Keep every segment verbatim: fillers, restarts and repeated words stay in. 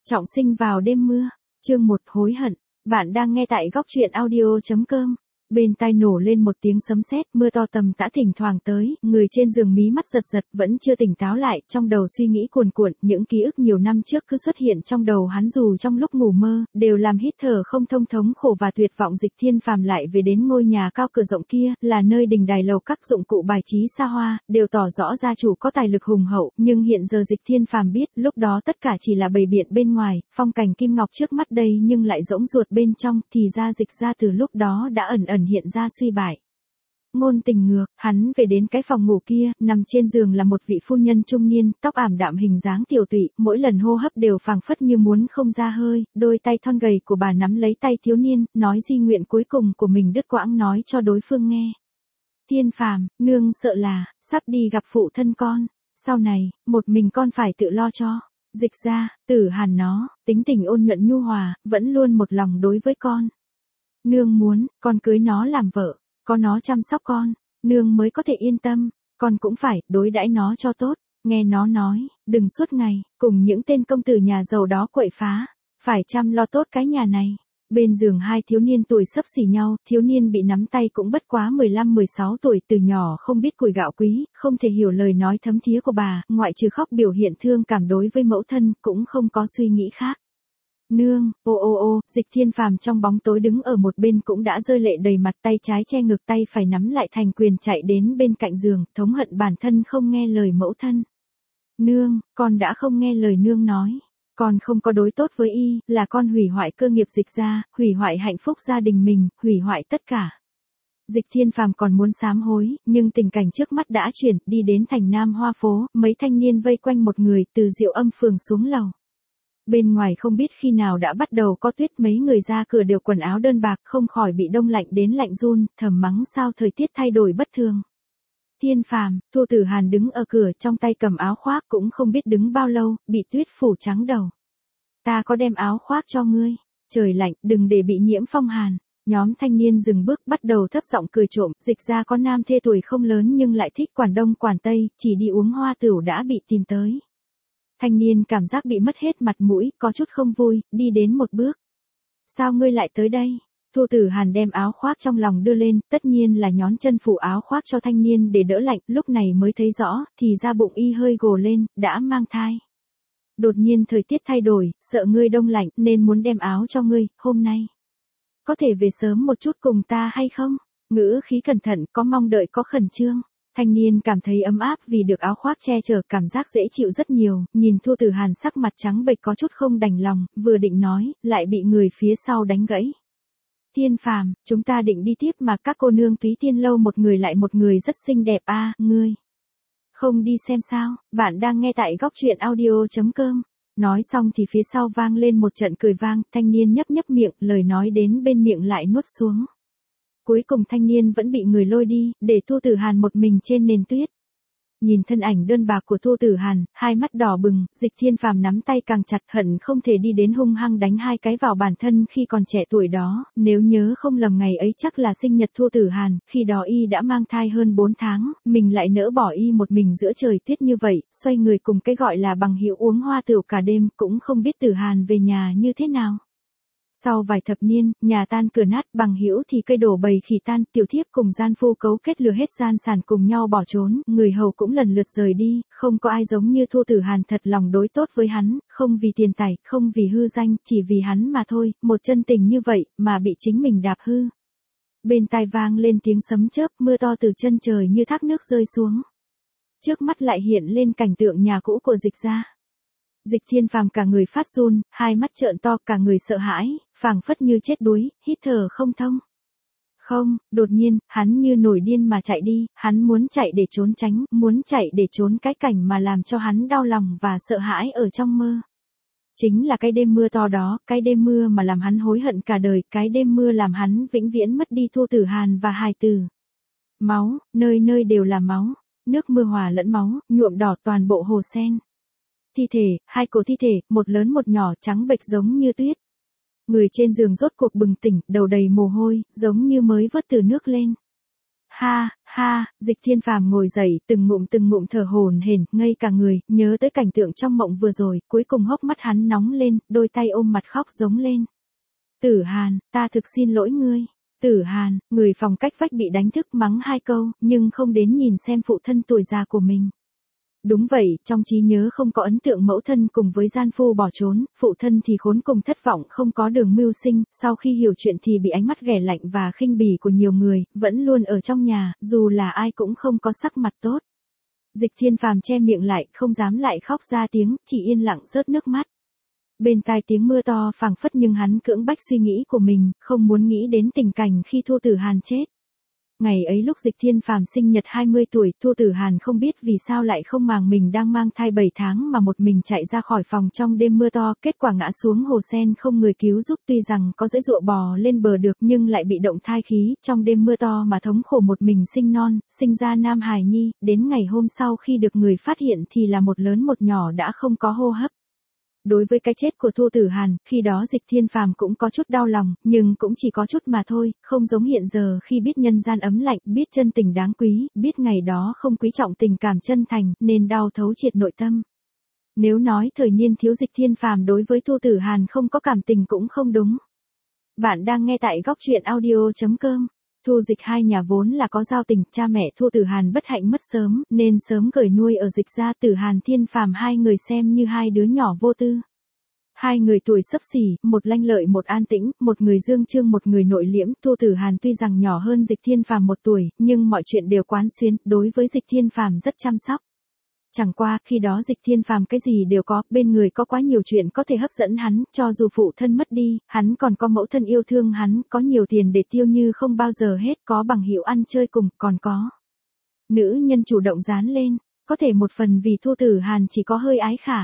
Trọng sinh vào đêm mưa, chương một hối hận, bạn đang nghe tại góc truyện audio chấm com. Bên tai nổ lên một tiếng sấm sét, mưa to tầm tã thỉnh thoảng tới, người trên giường mí mắt giật giật vẫn chưa tỉnh táo lại, trong đầu suy nghĩ cuồn cuộn, những ký ức nhiều năm trước cứ xuất hiện trong đầu hắn dù trong lúc ngủ mơ, đều làm hít thở không thông thống khổ và tuyệt vọng. Dịch Thiên Phàm lại về đến ngôi nhà cao cửa rộng kia, là nơi đình đài lầu các dụng cụ bài trí xa hoa, đều tỏ rõ gia chủ có tài lực hùng hậu, nhưng hiện giờ Dịch Thiên Phàm biết, lúc đó tất cả chỉ là bày biện bên ngoài, phong cảnh kim ngọc trước mắt đây nhưng lại rỗng ruột bên trong, thì ra Dịch gia từ lúc đó đã ẩn ẩn hiện ra suy bại. Ngôn tình ngược, hắn về đến cái phòng ngủ kia, nằm trên giường là một vị phu nhân trung niên, tóc ảm đạm hình dáng tiểu tụy, mỗi lần hô hấp đều phảng phất như muốn không ra hơi, đôi tay thon gầy của bà nắm lấy tay thiếu niên, nói di nguyện cuối cùng của mình đứt quãng nói cho đối phương nghe. Thiên Phàm, nương sợ là, sắp đi gặp phụ thân con, sau này, một mình con phải tự lo cho. Dịch gia, Tử Hàn nó, tính tình ôn nhuận nhu hòa, vẫn luôn một lòng đối với con. Nương muốn, con cưới nó làm vợ, có nó chăm sóc con, nương mới có thể yên tâm, con cũng phải đối đãi nó cho tốt, nghe nó nói, đừng suốt ngày, cùng những tên công tử nhà giàu đó quậy phá, phải chăm lo tốt cái nhà này. Bên giường hai thiếu niên tuổi xấp xỉ nhau, thiếu niên bị nắm tay cũng bất quá mười lăm mười sáu tuổi, từ nhỏ không biết củi gạo quý, không thể hiểu lời nói thấm thía của bà, ngoại trừ khóc biểu hiện thương cảm đối với mẫu thân, cũng không có suy nghĩ khác. Nương, ô ô ô, Dịch Thiên Phàm trong bóng tối đứng ở một bên cũng đã rơi lệ đầy mặt, tay trái che ngực, tay phải nắm lại thành quyền chạy đến bên cạnh giường, thống hận bản thân không nghe lời mẫu thân. Nương, con đã không nghe lời nương nói. Con không có đối tốt với y, là con hủy hoại cơ nghiệp Dịch gia, hủy hoại hạnh phúc gia đình mình, hủy hoại tất cả. Dịch Thiên Phàm còn muốn sám hối, nhưng tình cảnh trước mắt đã chuyển, đi đến thành Nam Hoa phố, mấy thanh niên vây quanh một người, từ Diệu Âm phường xuống lầu. Bên ngoài không biết khi nào đã bắt đầu có tuyết, mấy người ra cửa đều quần áo đơn bạc, không khỏi bị đông lạnh đến lạnh run, thầm mắng sao thời tiết thay đổi bất thường. Thiên Phàm, Thu Tử Hàn đứng ở cửa, trong tay cầm áo khoác, cũng không biết đứng bao lâu, bị tuyết phủ trắng đầu. Ta có đem áo khoác cho ngươi, trời lạnh, đừng để bị nhiễm phong hàn. Nhóm thanh niên dừng bước, bắt đầu thấp giọng cười trộm. Dịch gia có nam thê tuổi không lớn nhưng lại thích quản đông quản tây, chỉ đi uống hoa tửu đã bị tìm tới. Thanh niên cảm giác bị mất hết mặt mũi, có chút không vui, đi đến một bước. Sao ngươi lại tới đây? Thu Tử Hàn đem áo khoác trong lòng đưa lên, tất nhiên là nhón chân phủ áo khoác cho thanh niên để đỡ lạnh, lúc này mới thấy rõ, thì ra bụng y hơi gồ lên, đã mang thai. Đột nhiên thời tiết thay đổi, sợ ngươi đông lạnh nên muốn đem áo cho ngươi, hôm nay. Có thể về sớm một chút cùng ta hay không? Ngữ khí cẩn thận, có mong đợi có khẩn trương. Thanh niên cảm thấy ấm áp vì được áo khoác che chở, cảm giác dễ chịu rất nhiều, nhìn Thu Tử Hàn sắc mặt trắng bệch có chút không đành lòng, vừa định nói, lại bị người phía sau đánh gãy. Thiên Phàm, chúng ta định đi tiếp mà các cô nương Túy Tiên lâu một người lại một người rất xinh đẹp a, à, ngươi. Không đi xem sao, bạn đang nghe tại góc truyện audio chấm com. Nói xong thì phía sau vang lên một trận cười vang, thanh niên nhấp nhấp miệng, lời nói đến bên miệng lại nuốt xuống. Cuối cùng thanh niên vẫn bị người lôi đi, để Thu Tử Hàn một mình trên nền tuyết. Nhìn thân ảnh đơn bạc của Thu Tử Hàn, hai mắt đỏ bừng, Dịch Thiên Phàm nắm tay càng chặt, hận không thể đi đến hung hăng đánh hai cái vào bản thân khi còn trẻ tuổi đó, nếu nhớ không lầm ngày ấy chắc là sinh nhật Thu Tử Hàn, khi đó y đã mang thai hơn bốn tháng, mình lại nỡ bỏ y một mình giữa trời tuyết như vậy, xoay người cùng cái gọi là bằng hữu uống hoa tửu cả đêm, cũng không biết Tử Hàn về nhà như thế nào. Sau vài thập niên, nhà tan cửa nát, bằng hữu thì cây đổ bầy khỉ tan, tiểu thiếp cùng gian phu cấu kết lừa hết gian sản cùng nhau bỏ trốn, người hầu cũng lần lượt rời đi, không có ai giống như Thu Tử Hàn thật lòng đối tốt với hắn, không vì tiền tài, không vì hư danh, chỉ vì hắn mà thôi, một chân tình như vậy, mà bị chính mình đạp hư. Bên tai vang lên tiếng sấm chớp, mưa to từ chân trời như thác nước rơi xuống. Trước mắt lại hiện lên cảnh tượng nhà cũ của Dịch gia. Dịch Thiên Phàm cả người phát run, hai mắt trợn to, cả người sợ hãi, phảng phất như chết đuối, hít thở không thông. Không, đột nhiên, hắn như nổi điên mà chạy đi, hắn muốn chạy để trốn tránh, muốn chạy để trốn cái cảnh mà làm cho hắn đau lòng và sợ hãi ở trong mơ. Chính là cái đêm mưa to đó, cái đêm mưa mà làm hắn hối hận cả đời, cái đêm mưa làm hắn vĩnh viễn mất đi Thu Tử Hàn và hài tử. Máu, nơi nơi đều là máu, nước mưa hòa lẫn máu, nhuộm đỏ toàn bộ hồ sen. Thi thể, hai cổ thi thể, một lớn một nhỏ, trắng bệch giống như tuyết. Người trên giường rốt cuộc bừng tỉnh, đầu đầy mồ hôi, giống như mới vớt từ nước lên. Ha, ha, Dịch Thiên Phàm ngồi dậy, từng ngụm từng ngụm thở hổn hển, ngây cả người, nhớ tới cảnh tượng trong mộng vừa rồi, cuối cùng hốc mắt hắn nóng lên, đôi tay ôm mặt khóc giống lên. Tử Hàn, ta thực xin lỗi ngươi. Tử Hàn, người phòng cách vách bị đánh thức mắng hai câu, nhưng không đến nhìn xem phụ thân tuổi già của mình. Đúng vậy, trong trí nhớ không có ấn tượng mẫu thân cùng với gian phu bỏ trốn, phụ thân thì khốn cùng thất vọng không có đường mưu sinh, sau khi hiểu chuyện thì bị ánh mắt ghẻ lạnh và khinh bỉ của nhiều người, vẫn luôn ở trong nhà, dù là ai cũng không có sắc mặt tốt. Dịch Thiên Phàm che miệng lại, không dám lại khóc ra tiếng, chỉ yên lặng rớt nước mắt. Bên tai tiếng mưa to phảng phất nhưng hắn cưỡng bách suy nghĩ của mình, không muốn nghĩ đến tình cảnh khi Thu Tử Hàn chết. Ngày ấy lúc Dịch Thiên Phàm sinh nhật hai mươi tuổi, Thu Tử Hàn không biết vì sao lại không màng mình đang mang thai bảy tháng mà một mình chạy ra khỏi phòng trong đêm mưa to, kết quả ngã xuống hồ sen không người cứu giúp, tuy rằng có dễ dụa bò lên bờ được nhưng lại bị động thai khí, trong đêm mưa to mà thống khổ một mình sinh non, sinh ra nam hài nhi, đến ngày hôm sau khi được người phát hiện thì là một lớn một nhỏ đã không có hô hấp. Đối với cái chết của Thu Tử Hàn, khi đó Dịch Thiên Phàm cũng có chút đau lòng, nhưng cũng chỉ có chút mà thôi, không giống hiện giờ khi biết nhân gian ấm lạnh, biết chân tình đáng quý, biết ngày đó không quý trọng tình cảm chân thành, nên đau thấu triệt nội tâm. Nếu nói thời niên thiếu Dịch Thiên Phàm đối với Thu Tử Hàn không có cảm tình cũng không đúng. Bạn đang nghe tại góc truyện audio chấm com. Thu Dịch hai nhà vốn là có giao tình, cha mẹ Thu Tử Hàn bất hạnh mất sớm, nên sớm gửi nuôi ở Dịch gia. Tử Hàn Thiên Phàm hai người xem như hai đứa nhỏ vô tư. Hai người tuổi xấp xỉ, một lanh lợi một an tĩnh, một người dương trương một người nội liễm. Thu Tử Hàn tuy rằng nhỏ hơn Dịch Thiên Phàm một tuổi, nhưng mọi chuyện đều quán xuyến, đối với Dịch Thiên Phàm rất chăm sóc. Chẳng qua, khi đó Dịch Thiên Phàm cái gì đều có, bên người có quá nhiều chuyện có thể hấp dẫn hắn, cho dù phụ thân mất đi, hắn còn có mẫu thân yêu thương hắn, có nhiều tiền để tiêu như không bao giờ hết, có bằng hữu ăn chơi cùng, còn có nữ nhân chủ động dán lên, có thể một phần vì Thu Tử Hàn chỉ có hơi ái khả.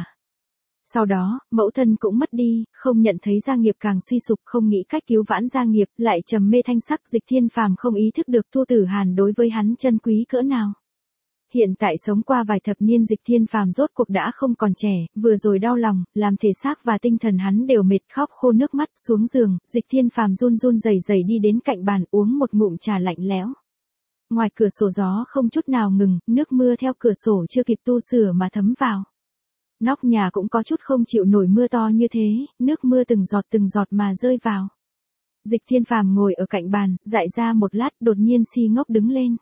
Sau đó, mẫu thân cũng mất đi, không nhận thấy gia nghiệp càng suy sụp, không nghĩ cách cứu vãn gia nghiệp, lại trầm mê thanh sắc. Dịch Thiên Phàm không ý thức được Thu Tử Hàn đối với hắn chân quý cỡ nào. Hiện tại sống qua vài thập niên Dịch Thiên Phàm rốt cuộc đã không còn trẻ, vừa rồi đau lòng, làm thể xác và tinh thần hắn đều mệt, khóc khô nước mắt, xuống giường, Dịch Thiên Phàm run run rẩy rẩy đi đến cạnh bàn uống một ngụm trà lạnh lẽo. Ngoài cửa sổ gió không chút nào ngừng, nước mưa theo cửa sổ chưa kịp tu sửa mà thấm vào. Nóc nhà cũng có chút không chịu nổi mưa to như thế, nước mưa từng giọt từng giọt mà rơi vào. Dịch Thiên Phàm ngồi ở cạnh bàn, dại ra một lát, đột nhiên si ngốc đứng lên.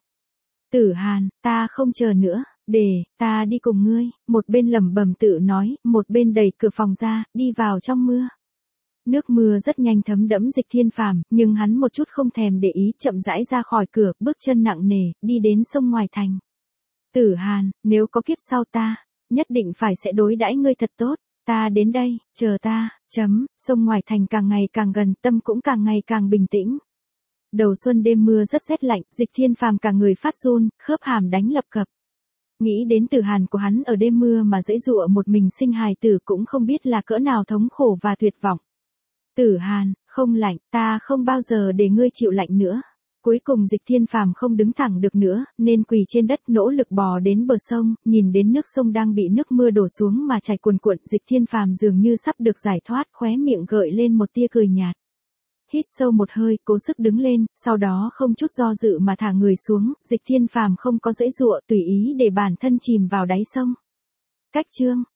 Tử Hàn, ta không chờ nữa, để, ta đi cùng ngươi, một bên lẩm bẩm tự nói, một bên đẩy cửa phòng ra, đi vào trong mưa. Nước mưa rất nhanh thấm đẫm Dịch Thiên Phàm, nhưng hắn một chút không thèm để ý, chậm rãi ra khỏi cửa, bước chân nặng nề, đi đến sông ngoài thành. Tử Hàn, nếu có kiếp sau ta, nhất định phải sẽ đối đãi ngươi thật tốt, ta đến đây, chờ ta, chấm, sông ngoài thành càng ngày càng gần, tâm cũng càng ngày càng bình tĩnh. Đầu xuân đêm mưa rất rét lạnh, Dịch Thiên Phàm cả người phát run, khớp hàm đánh lập cập. Nghĩ đến Tử Hàn của hắn ở đêm mưa mà dãy dụa một mình sinh hài tử cũng không biết là cỡ nào thống khổ và tuyệt vọng. Tử Hàn, không lạnh, ta không bao giờ để ngươi chịu lạnh nữa. Cuối cùng Dịch Thiên Phàm không đứng thẳng được nữa, nên quỳ trên đất nỗ lực bò đến bờ sông, nhìn đến nước sông đang bị nước mưa đổ xuống mà chảy cuồn cuộn, Dịch Thiên Phàm dường như sắp được giải thoát, khóe miệng gợi lên một tia cười nhạt. Hít sâu một hơi, cố sức đứng lên, sau đó không chút do dự mà thả người xuống, Dịch Thiên Phàm không có giãy giụa, tùy ý để bản thân chìm vào đáy sông. Cách chương